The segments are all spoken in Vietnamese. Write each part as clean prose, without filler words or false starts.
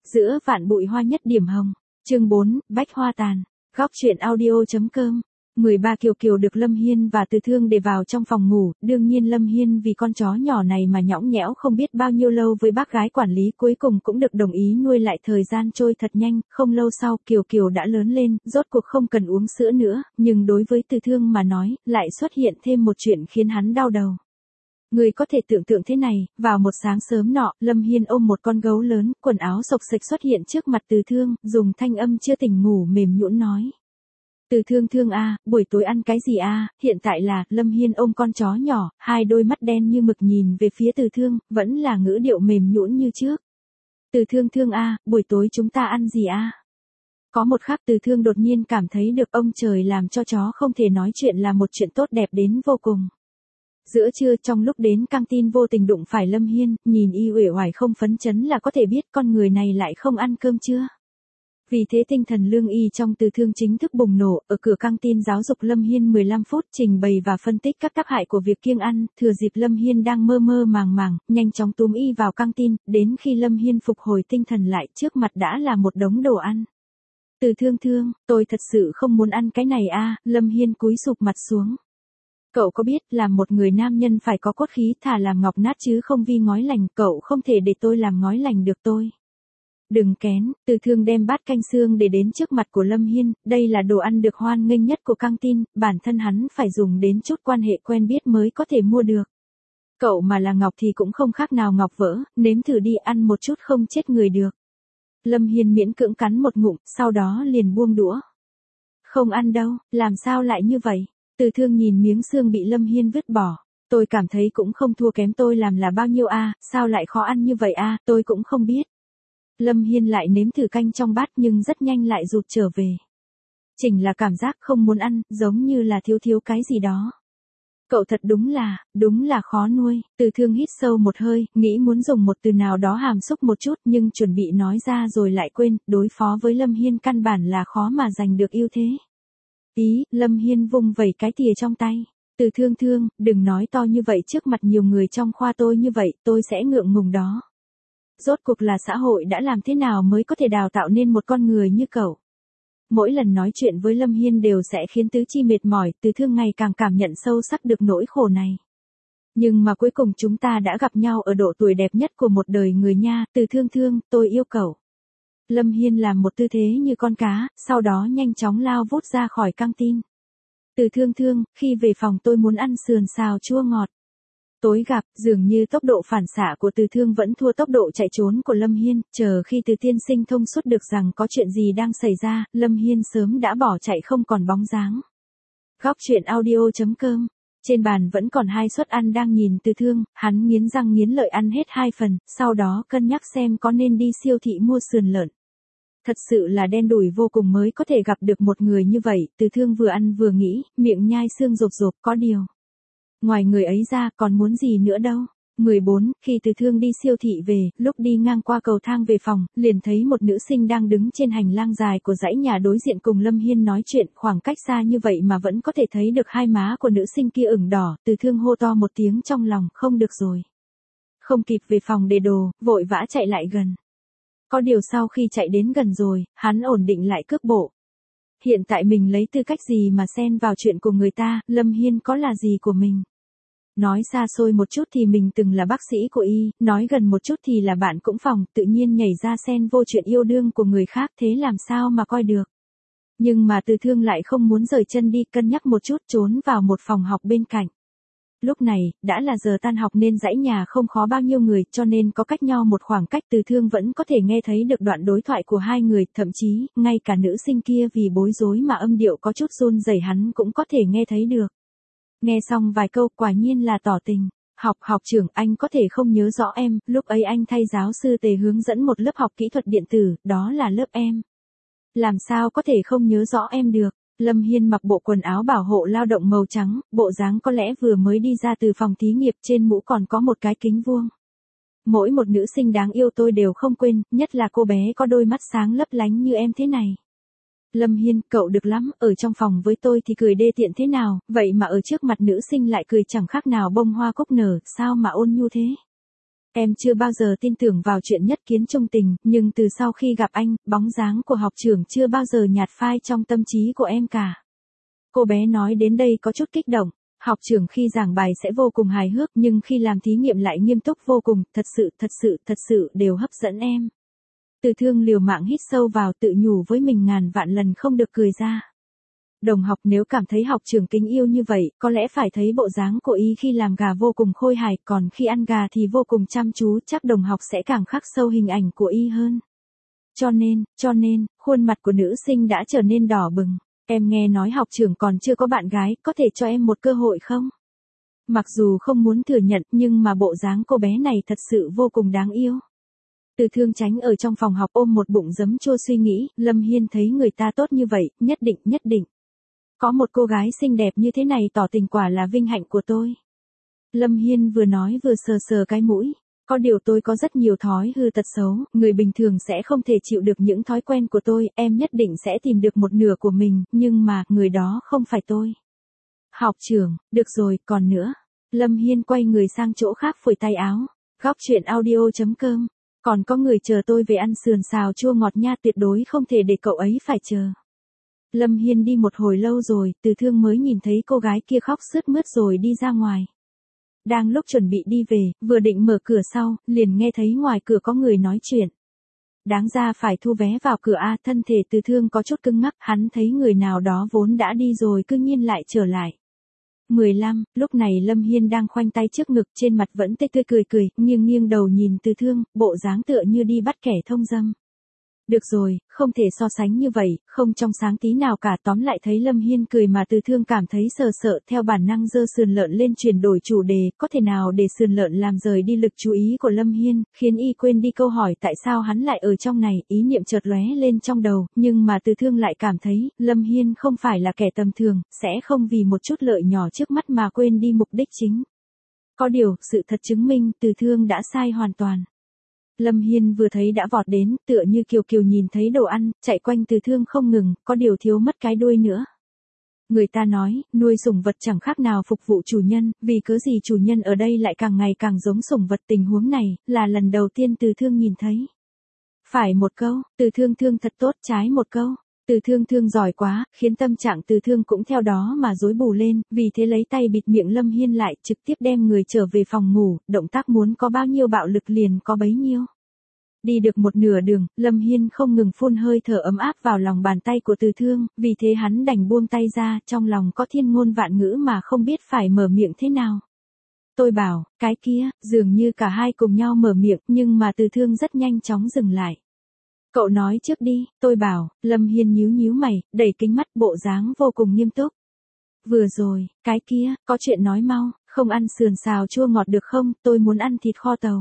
Giữa vạn bụi hoa nhất điểm hồng. Chương 4, Bách hoa tàn. Góc truyện audio.com. 13 Kiều Kiều được Lâm Hiên và Từ Thương để vào trong phòng ngủ, đương nhiên Lâm Hiên vì con chó nhỏ này mà nhõng nhẽo không biết bao nhiêu lâu với bác gái quản lý cuối cùng cũng được đồng ý nuôi lại. Thời gian trôi thật nhanh, không lâu sau Kiều Kiều đã lớn lên, rốt cuộc không cần uống sữa nữa, nhưng đối với Từ Thương mà nói, lại xuất hiện thêm một chuyện khiến hắn đau đầu. Người có thể tưởng tượng thế này, vào một sáng sớm nọ, Lâm Hiên ôm một con gấu lớn, quần áo xộc xệch xuất hiện trước mặt Từ Thương, dùng thanh âm chưa tỉnh ngủ mềm nhũn nói. Từ Thương Thương a, buổi tối ăn cái gì a? Hiện tại là, Lâm Hiên ôm con chó nhỏ, hai đôi mắt đen như mực nhìn về phía Từ Thương, vẫn là ngữ điệu mềm nhũn như trước. Từ Thương Thương a, buổi tối chúng ta ăn gì a? Có một khắc Từ Thương đột nhiên cảm thấy được ông trời làm cho chó không thể nói chuyện là một chuyện tốt đẹp đến vô cùng. Giữa trưa trong lúc đến căng tin vô tình đụng phải Lâm Hiên, nhìn y uể oải không phấn chấn là có thể biết con người này lại không ăn cơm trưa. Vì thế tinh thần lương y trong Từ Thương chính thức bùng nổ, ở cửa căng tin giáo dục Lâm Hiên 15 phút trình bày và phân tích các tác hại của việc kiêng ăn, thừa dịp Lâm Hiên đang mơ mơ màng màng, nhanh chóng túm y vào căng tin, đến khi Lâm Hiên phục hồi tinh thần lại trước mặt đã là một đống đồ ăn. Từ Thương Thương, tôi thật sự không muốn ăn cái này a. Lâm Hiên cúi sụp mặt xuống. Cậu có biết làm một người nam nhân phải có cốt khí thà làm ngọc nát chứ không vi ngói lành, cậu không thể để tôi làm ngói lành được tôi. Đừng kén, Từ Thương đem bát canh xương để đến trước mặt của Lâm Hiên, đây là đồ ăn được hoan nghênh nhất của căng tin, bản thân hắn phải dùng đến chút quan hệ quen biết mới có thể mua được. Cậu mà là ngọc thì cũng không khác nào ngọc vỡ, nếm thử đi ăn một chút không chết người được. Lâm Hiên miễn cưỡng cắn một ngụm, sau đó liền buông đũa. Không ăn đâu, làm sao lại như vậy? Từ Thương nhìn miếng xương bị Lâm Hiên vứt bỏ. Tôi cảm thấy cũng không thua kém tôi làm là bao nhiêu a, sao lại khó ăn như vậy a, tôi cũng không biết. Lâm Hiên lại nếm thử canh trong bát nhưng rất nhanh lại rụt trở về. Chỉnh là cảm giác không muốn ăn, giống như là thiếu cái gì đó. Cậu thật đúng là khó nuôi. Từ Thương hít sâu một hơi, nghĩ muốn dùng một từ nào đó hàm xúc một chút nhưng chuẩn bị nói ra rồi lại quên, đối phó với Lâm Hiên căn bản là khó mà giành được ưu thế. Lâm Hiên vung vẩy cái thìa trong tay. Từ Thương Thương, đừng nói to như vậy trước mặt nhiều người trong khoa tôi như vậy, tôi sẽ ngượng ngùng đó. Rốt cuộc là xã hội đã làm thế nào mới có thể đào tạo nên một con người như cậu. Mỗi lần nói chuyện với Lâm Hiên đều sẽ khiến tứ chi mệt mỏi, Từ Thương ngày càng cảm nhận sâu sắc được nỗi khổ này. Nhưng mà cuối cùng chúng ta đã gặp nhau ở độ tuổi đẹp nhất của một đời người nha, Từ Thương Thương, tôi yêu cậu. Lâm Hiên làm một tư thế như con cá, sau đó nhanh chóng lao vút ra khỏi căng tin. Từ Thương Thương, khi về phòng tôi muốn ăn sườn xào chua ngọt. Tối gặp, dường như tốc độ phản xạ của Từ Thương vẫn thua tốc độ chạy trốn của Lâm Hiên, chờ khi Từ tiên sinh thông suốt được rằng có chuyện gì đang xảy ra, Lâm Hiên sớm đã bỏ chạy không còn bóng dáng. Góc truyện audio.com. Trên bàn vẫn còn 2 suất ăn đang nhìn Từ Thương, hắn nghiến răng nghiến lợi ăn hết 2 phần, sau đó cân nhắc xem có nên đi siêu thị mua sườn lợn. Thật sự là đen đủi vô cùng mới có thể gặp được một người như vậy, Từ Thương vừa ăn vừa nghĩ, miệng nhai xương rộp rộp, có điều. Ngoài người ấy ra còn muốn gì nữa đâu. 14, khi Từ Thương đi siêu thị về, lúc đi ngang qua cầu thang về phòng, liền thấy một nữ sinh đang đứng trên hành lang dài của dãy nhà đối diện cùng Lâm Hiên nói chuyện, khoảng cách xa như vậy mà vẫn có thể thấy được hai má của nữ sinh kia ửng đỏ, Từ Thương hô to một tiếng trong lòng, không được rồi. Không kịp về phòng để đồ, vội vã chạy lại gần. Có điều sau khi chạy đến gần rồi, hắn ổn định lại cước bộ. Hiện tại mình lấy tư cách gì mà xen vào chuyện của người ta, Lâm Hiên có là gì của mình. Nói xa xôi một chút thì mình từng là bác sĩ của y, nói gần một chút thì là bạn cũng phòng, tự nhiên nhảy ra xen vô chuyện yêu đương của người khác, thế làm sao mà coi được. Nhưng mà Từ Thương lại không muốn rời chân đi, cân nhắc một chút trốn vào một phòng học bên cạnh. Lúc này, đã là giờ tan học nên dãy nhà không khó bao nhiêu người, cho nên có cách nhau một khoảng cách, Từ Thương vẫn có thể nghe thấy được đoạn đối thoại của hai người, thậm chí, ngay cả nữ sinh kia vì bối rối mà âm điệu có chút run rẩy hắn cũng có thể nghe thấy được. Nghe xong vài câu, quả nhiên là tỏ tình. Học trưởng, anh có thể không nhớ rõ em, lúc ấy anh thay giáo sư Tề hướng dẫn một lớp học kỹ thuật điện tử, đó là lớp em. Làm sao có thể không nhớ rõ em được. Lâm Hiên mặc bộ quần áo bảo hộ lao động màu trắng, bộ dáng có lẽ vừa mới đi ra từ phòng thí nghiệm, trên mũ còn có một cái kính vuông. Mỗi một nữ sinh đáng yêu tôi đều không quên, nhất là cô bé có đôi mắt sáng lấp lánh như em thế này. Lâm Hiên, cậu được lắm, ở trong phòng với tôi thì cười đê tiện thế nào, vậy mà ở trước mặt nữ sinh lại cười chẳng khác nào bông hoa cúc nở, sao mà ôn nhu thế. Em chưa bao giờ tin tưởng vào chuyện nhất kiến chung tình, nhưng từ sau khi gặp anh, bóng dáng của học trưởng chưa bao giờ nhạt phai trong tâm trí của em cả. Cô bé nói đến đây có chút kích động. Học trưởng khi giảng bài sẽ vô cùng hài hước, nhưng khi làm thí nghiệm lại nghiêm túc vô cùng, thật sự đều hấp dẫn em. Từ Thương liều mạng hít sâu vào, tự nhủ với mình ngàn vạn lần không được cười ra. Đồng học nếu cảm thấy học trưởng kính yêu như vậy, có lẽ phải thấy bộ dáng của y khi làm gà vô cùng khôi hài, còn khi ăn gà thì vô cùng chăm chú, chắc đồng học sẽ càng khắc sâu hình ảnh của y hơn. Cho nên, khuôn mặt của nữ sinh đã trở nên đỏ bừng. Em nghe nói học trưởng còn chưa có bạn gái, có thể cho em một cơ hội không? Mặc dù không muốn thừa nhận, nhưng mà bộ dáng cô bé này thật sự vô cùng đáng yêu. Từ Thương tránh ở trong phòng học ôm một bụng giấm chua suy nghĩ, Lâm Hiên thấy người ta tốt như vậy, nhất định. Có một cô gái xinh đẹp như thế này tỏ tình quả là vinh hạnh của tôi. Lâm Hiên vừa nói vừa sờ sờ cái mũi. Có điều tôi có rất nhiều thói hư tật xấu, người bình thường sẽ không thể chịu được những thói quen của tôi, em nhất định sẽ tìm được một nửa của mình, nhưng mà, người đó không phải tôi. Học trưởng, được rồi, còn nữa. Lâm Hiên quay người sang chỗ khác phủi tay áo. Góc chuyện audio.com. Còn có người chờ tôi về ăn sườn xào chua ngọt nha, tuyệt đối không thể để cậu ấy phải chờ. Lâm Hiên đi một hồi lâu rồi, Từ Thương mới nhìn thấy cô gái kia khóc sướt mướt rồi đi ra ngoài. Đang lúc chuẩn bị đi về, vừa định mở cửa sau, liền nghe thấy ngoài cửa có người nói chuyện. Đáng ra phải thu vé vào cửa a, thân thể Từ Thương có chút cứng ngắc, hắn thấy người nào đó vốn đã đi rồi cư nhiên lại trở lại. 15, lúc này Lâm Hiên đang khoanh tay trước ngực, trên mặt vẫn tươi cười, nghiêng đầu nhìn Từ Thương, bộ dáng tựa như đi bắt kẻ thông dâm. Được rồi, không thể so sánh như vậy, không trong sáng tí nào cả, tóm lại thấy Lâm Hiên cười mà Từ Thương cảm thấy sợ, theo bản năng giơ sườn lợn lên chuyển đổi chủ đề, có thể nào để sườn lợn làm rời đi lực chú ý của Lâm Hiên, khiến y quên đi câu hỏi tại sao hắn lại ở trong này, ý niệm chợt lóe lên trong đầu, nhưng mà Từ Thương lại cảm thấy, Lâm Hiên không phải là kẻ tầm thường, sẽ không vì một chút lợi nhỏ trước mắt mà quên đi mục đích chính. Có điều, sự thật chứng minh, Từ Thương đã sai hoàn toàn. Lâm Hiên vừa thấy đã vọt đến, tựa như Kiều nhìn thấy đồ ăn, chạy quanh Từ Thương không ngừng, có điều thiếu mất cái đuôi nữa. Người ta nói, nuôi sủng vật chẳng khác nào phục vụ chủ nhân, vì cớ gì chủ nhân ở đây lại càng ngày càng giống sủng vật, tình huống này, là lần đầu tiên Từ Thương nhìn thấy. Phải một câu, Từ Thương thật tốt, trái một câu. Từ Thương giỏi quá, khiến tâm trạng Từ Thương cũng theo đó mà rối bù lên, vì thế lấy tay bịt miệng Lâm Hiên lại, trực tiếp đem người trở về phòng ngủ, động tác muốn có bao nhiêu bạo lực liền có bấy nhiêu. Đi được một nửa đường, Lâm Hiên không ngừng phun hơi thở ấm áp vào lòng bàn tay của Từ Thương, vì thế hắn đành buông tay ra, trong lòng có thiên ngôn vạn ngữ mà không biết phải mở miệng thế nào. Tôi bảo, cái kia, dường như cả hai cùng nhau mở miệng, nhưng mà Từ Thương rất nhanh chóng dừng lại. Cậu nói trước đi, tôi bảo, Lâm Hiên nhíu mày, đẩy kính mắt, bộ dáng vô cùng nghiêm túc. Vừa rồi, cái kia, có chuyện nói mau, không ăn sườn xào chua ngọt được không, tôi muốn ăn thịt kho tàu.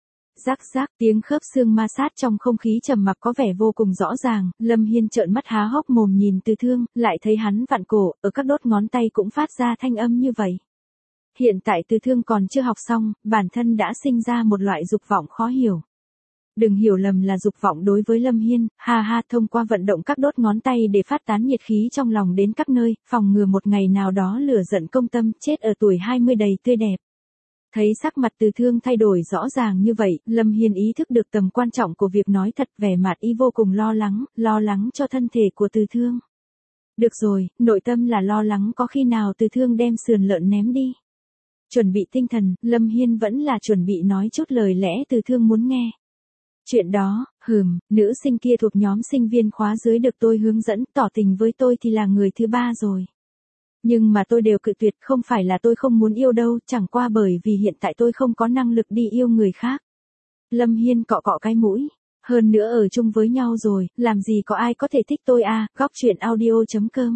Rắc, tiếng khớp xương ma sát trong không khí trầm mặc có vẻ vô cùng rõ ràng, Lâm Hiên trợn mắt há hốc mồm nhìn Từ Thương, lại thấy hắn vặn cổ, ở các đốt ngón tay cũng phát ra thanh âm như vậy. Hiện tại Từ Thương còn chưa học xong, bản thân đã sinh ra một loại dục vọng khó hiểu. Đừng hiểu lầm là dục vọng đối với Lâm Hiên, thông qua vận động các đốt ngón tay để phát tán nhiệt khí trong lòng đến các nơi, phòng ngừa một ngày nào đó lửa giận công tâm, chết ở tuổi 20 đầy tươi đẹp. Thấy sắc mặt Từ Thương thay đổi rõ ràng như vậy, Lâm Hiên ý thức được tầm quan trọng của việc nói thật, vẻ mặt y vô cùng lo lắng cho thân thể của Từ Thương. Được rồi, nội tâm là lo lắng, có khi nào Từ Thương đem sườn lợn ném đi. Chuẩn bị tinh thần, Lâm Hiên vẫn là chuẩn bị nói chút lời lẽ Từ Thương muốn nghe. Chuyện đó, nữ sinh kia thuộc nhóm sinh viên khóa dưới được tôi hướng dẫn, tỏ tình với tôi thì là người thứ ba rồi. Nhưng mà tôi đều cự tuyệt, không phải là tôi không muốn yêu đâu, chẳng qua bởi vì hiện tại tôi không có năng lực đi yêu người khác. Lâm Hiên cọ cái mũi. Hơn nữa ở chung với nhau rồi, làm gì có ai có thể thích tôi à, góc chuyện audio.com.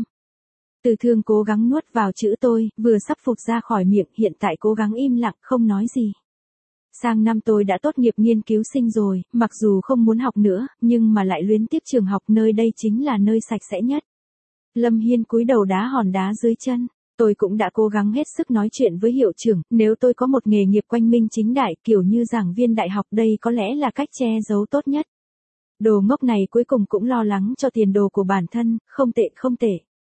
Từ Thương cố gắng nuốt vào chữ tôi, vừa sắp phụt ra khỏi miệng, hiện tại cố gắng im lặng, không nói gì. Sang năm tôi đã tốt nghiệp nghiên cứu sinh rồi, mặc dù không muốn học nữa, nhưng mà lại luyến tiếc trường học, nơi đây chính là nơi sạch sẽ nhất. Lâm Hiên cúi đầu đá hòn đá dưới chân. Tôi cũng đã cố gắng hết sức nói chuyện với hiệu trưởng, nếu tôi có một nghề nghiệp quanh minh chính đại, kiểu như giảng viên đại học, đây có lẽ là cách che giấu tốt nhất. Đồ ngốc này cuối cùng cũng lo lắng cho tiền đồ của bản thân, không tệ.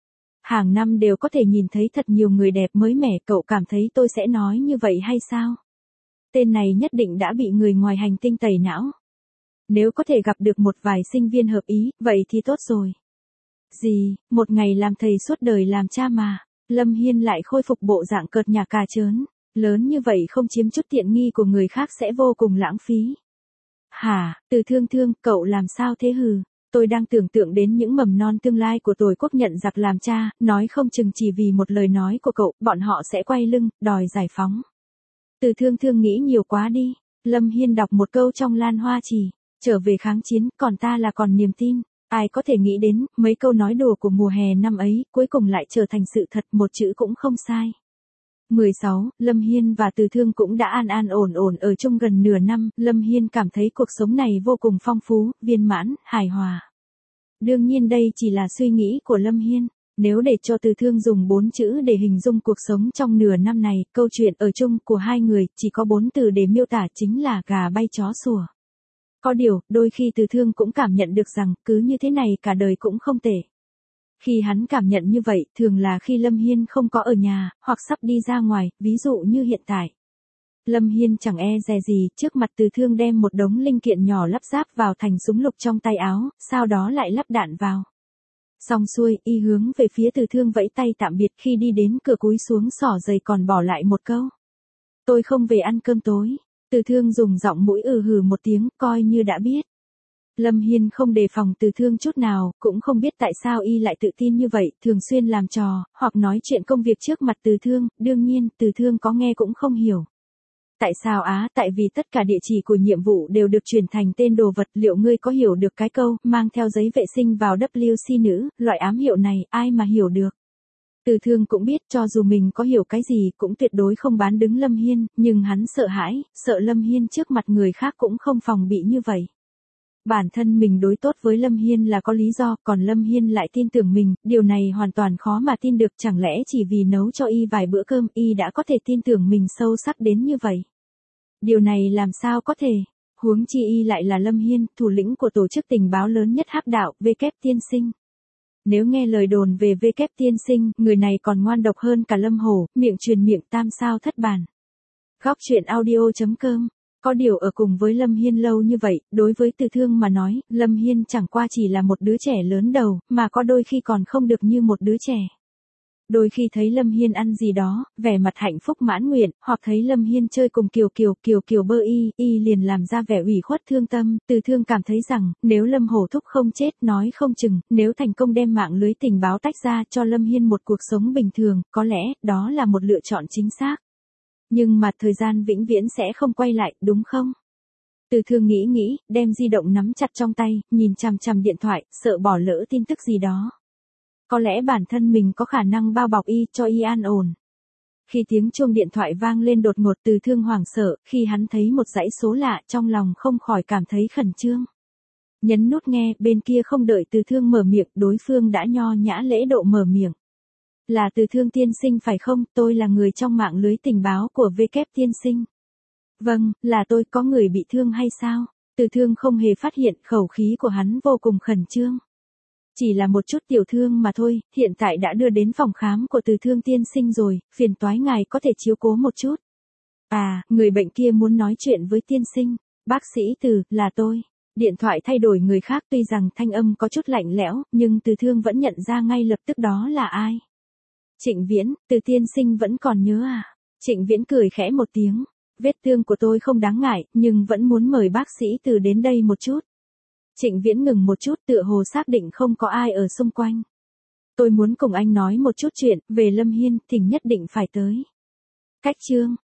Hàng năm đều có thể nhìn thấy thật nhiều người đẹp mới mẻ, cậu cảm thấy tôi sẽ nói như vậy hay sao? Tên này nhất định đã bị người ngoài hành tinh tẩy não. Nếu có thể gặp được một vài sinh viên hợp ý, vậy thì tốt rồi. Gì, một ngày làm thầy suốt đời làm cha mà. Lâm Hiên lại khôi phục bộ dạng cợt nhả cà chớn. Lớn như vậy không chiếm chút tiện nghi của người khác sẽ vô cùng lãng phí. Hả, Từ Thương, cậu làm sao thế hừ? Tôi đang tưởng tượng đến những mầm non tương lai của tôi quốc nhận giặc làm cha, nói không chừng chỉ vì một lời nói của cậu, bọn họ sẽ quay lưng, đòi giải phóng. Từ Thương nghĩ nhiều quá đi. Lâm Hiên đọc một câu trong Lan Hoa Chỉ, trở về kháng chiến, còn ta là còn niềm tin. Ai có thể nghĩ đến, mấy câu nói đùa của mùa hè năm ấy, cuối cùng lại trở thành sự thật, một chữ cũng không sai. 16, Lâm Hiên và Từ Thương cũng đã an ổn ở chung gần nửa năm, Lâm Hiên cảm thấy cuộc sống này vô cùng phong phú, viên mãn, hài hòa. Đương nhiên đây chỉ là suy nghĩ của Lâm Hiên. Nếu để cho Từ Thương dùng 4 chữ để hình dung cuộc sống trong nửa năm này, câu chuyện ở chung của hai người chỉ có 4 từ để miêu tả, chính là gà bay chó sủa. Có điều, đôi khi Từ Thương cũng cảm nhận được rằng, cứ như thế này cả đời cũng không tệ. Khi hắn cảm nhận như vậy, thường là khi Lâm Hiên không có ở nhà, hoặc sắp đi ra ngoài, ví dụ như hiện tại. Lâm Hiên chẳng e dè gì, trước mặt Từ Thương đem một đống linh kiện nhỏ lắp ráp vào thành súng lục trong tay áo, sau đó lại lắp đạn vào. Xong xuôi, y hướng về phía Từ Thương vẫy tay tạm biệt, khi đi đến cửa cúi xuống xỏ giày còn bỏ lại một câu. Tôi không về ăn cơm tối. Từ Thương dùng giọng mũi hừ một tiếng, coi như đã biết. Lâm Hiên không đề phòng Từ Thương chút nào, cũng không biết tại sao y lại tự tin như vậy, thường xuyên làm trò, hoặc nói chuyện công việc trước mặt Từ Thương, đương nhiên, Từ Thương có nghe cũng không hiểu. Tại sao á? Tại vì tất cả địa chỉ của nhiệm vụ đều được chuyển thành tên đồ vật, liệu ngươi có hiểu được cái câu, mang theo giấy vệ sinh vào WC nữ, loại ám hiệu này, ai mà hiểu được. Từ Thương cũng biết cho dù mình có hiểu cái gì cũng tuyệt đối không bán đứng Lâm Hiên, nhưng hắn sợ hãi, sợ Lâm Hiên trước mặt người khác cũng không phòng bị như vậy. Bản thân mình đối tốt với Lâm Hiên là có lý do, còn Lâm Hiên lại tin tưởng mình, điều này hoàn toàn khó mà tin được, chẳng lẽ chỉ vì nấu cho y vài bữa cơm, y đã có thể tin tưởng mình sâu sắc đến như vậy. Điều này làm sao có thể, huống chi y lại là Lâm Hiên, thủ lĩnh của tổ chức tình báo lớn nhất Hắc Đạo, W Tiên Sinh. Nếu nghe lời đồn về W Tiên Sinh, người này còn ngoan độc hơn cả Lâm Hổ, miệng truyền miệng tam sao thất bản. Góc truyện audio.com. Có điều ở cùng với Lâm Hiên lâu như vậy, đối với Từ Thương mà nói, Lâm Hiên chẳng qua chỉ là một đứa trẻ lớn đầu, mà có đôi khi còn không được như một đứa trẻ. Đôi khi thấy Lâm Hiên ăn gì đó, vẻ mặt hạnh phúc mãn nguyện, hoặc thấy Lâm Hiên chơi cùng Kiều bơ y liền làm ra vẻ ủy khuất thương tâm, Từ Thương cảm thấy rằng, nếu Lâm Hổ Thúc không chết, nói không chừng, nếu thành công đem mạng lưới tình báo tách ra cho Lâm Hiên một cuộc sống bình thường, có lẽ, đó là một lựa chọn chính xác. Nhưng mà thời gian vĩnh viễn sẽ không quay lại, đúng không? Từ Thương nghĩ, đem di động nắm chặt trong tay, nhìn chằm chằm điện thoại, sợ bỏ lỡ tin tức gì đó. Có lẽ bản thân mình có khả năng bao bọc y, cho y an ổn. Khi tiếng chuông điện thoại vang lên đột ngột, Từ Thương hoảng sợ, khi hắn thấy một dãy số lạ, trong lòng không khỏi cảm thấy khẩn trương. Nhấn nút nghe, bên kia không đợi Từ Thương mở miệng, đối phương đã nho nhã lễ độ mở miệng. Là Từ Thương tiên sinh phải không? Tôi là người trong mạng lưới tình báo của W tiên sinh. Vâng, là tôi, có người bị thương hay sao? Từ Thương không hề phát hiện, khẩu khí của hắn vô cùng khẩn trương. Chỉ là một chút tiểu thương mà thôi, hiện tại đã đưa đến phòng khám của Từ Thương tiên sinh rồi, phiền toái ngài có thể chiếu cố một chút. À, người bệnh kia muốn nói chuyện với tiên sinh. Bác sĩ Từ, là tôi. Điện thoại thay đổi người khác, tuy rằng thanh âm có chút lạnh lẽo, nhưng Từ Thương vẫn nhận ra ngay lập tức đó là ai. Trịnh Viễn, Từ tiên sinh vẫn còn nhớ à? Trịnh Viễn cười khẽ một tiếng. Vết thương của tôi không đáng ngại, nhưng vẫn muốn mời bác sĩ Từ đến đây một chút. Trịnh Viễn ngừng một chút, tựa hồ xác định không có ai ở xung quanh. Tôi muốn cùng anh nói một chút chuyện, về Lâm Hiên, thỉnh nhất định phải tới. Cách chương.